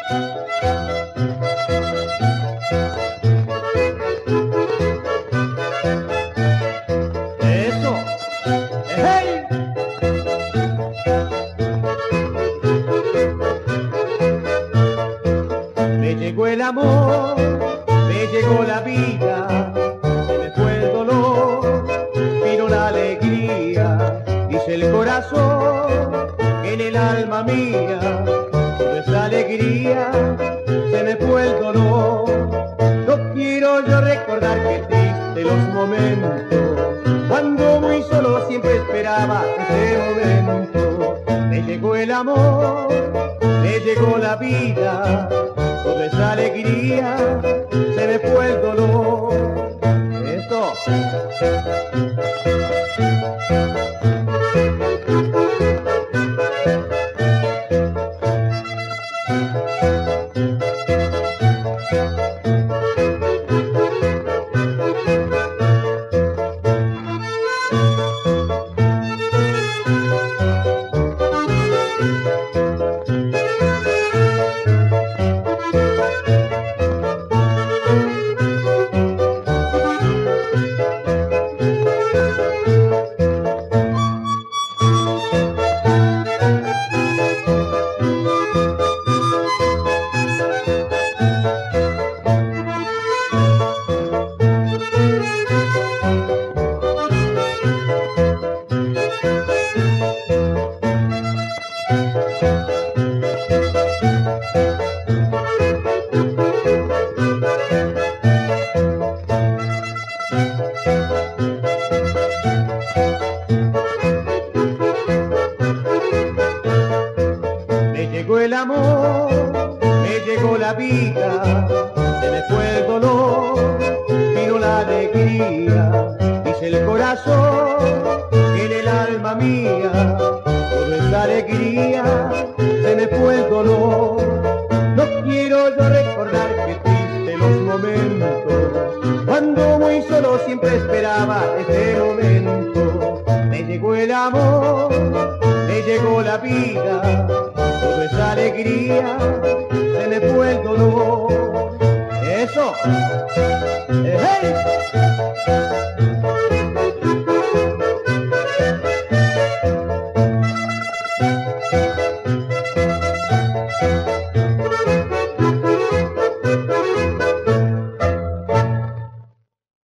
Eso. ¡Hey! Me llegó el amor, me llegó la vida, se me fue el dolor, vino la alegría, dice el corazón, en el alma mía, toda esa alegría, se me fue el dolor. No quiero yo recordar que triste los momentos, cuando muy solo siempre esperaba ese momento. Me llegó el amor, me llegó la vida, toda esa alegría, se me fue el dolor. Esto. Me llegó el amor, me llegó la vida, se me fue el dolor, vino la alegría, dice el corazón, en el alma mía, toda esa alegría, se me fue el dolor. No quiero yo recordar que triste los momentos, cuando muy solo siempre esperaba ese momento. Me llegó el amor, me llegó la vida, toda esa alegría, se me fue el dolor. Eso. ¡Hey!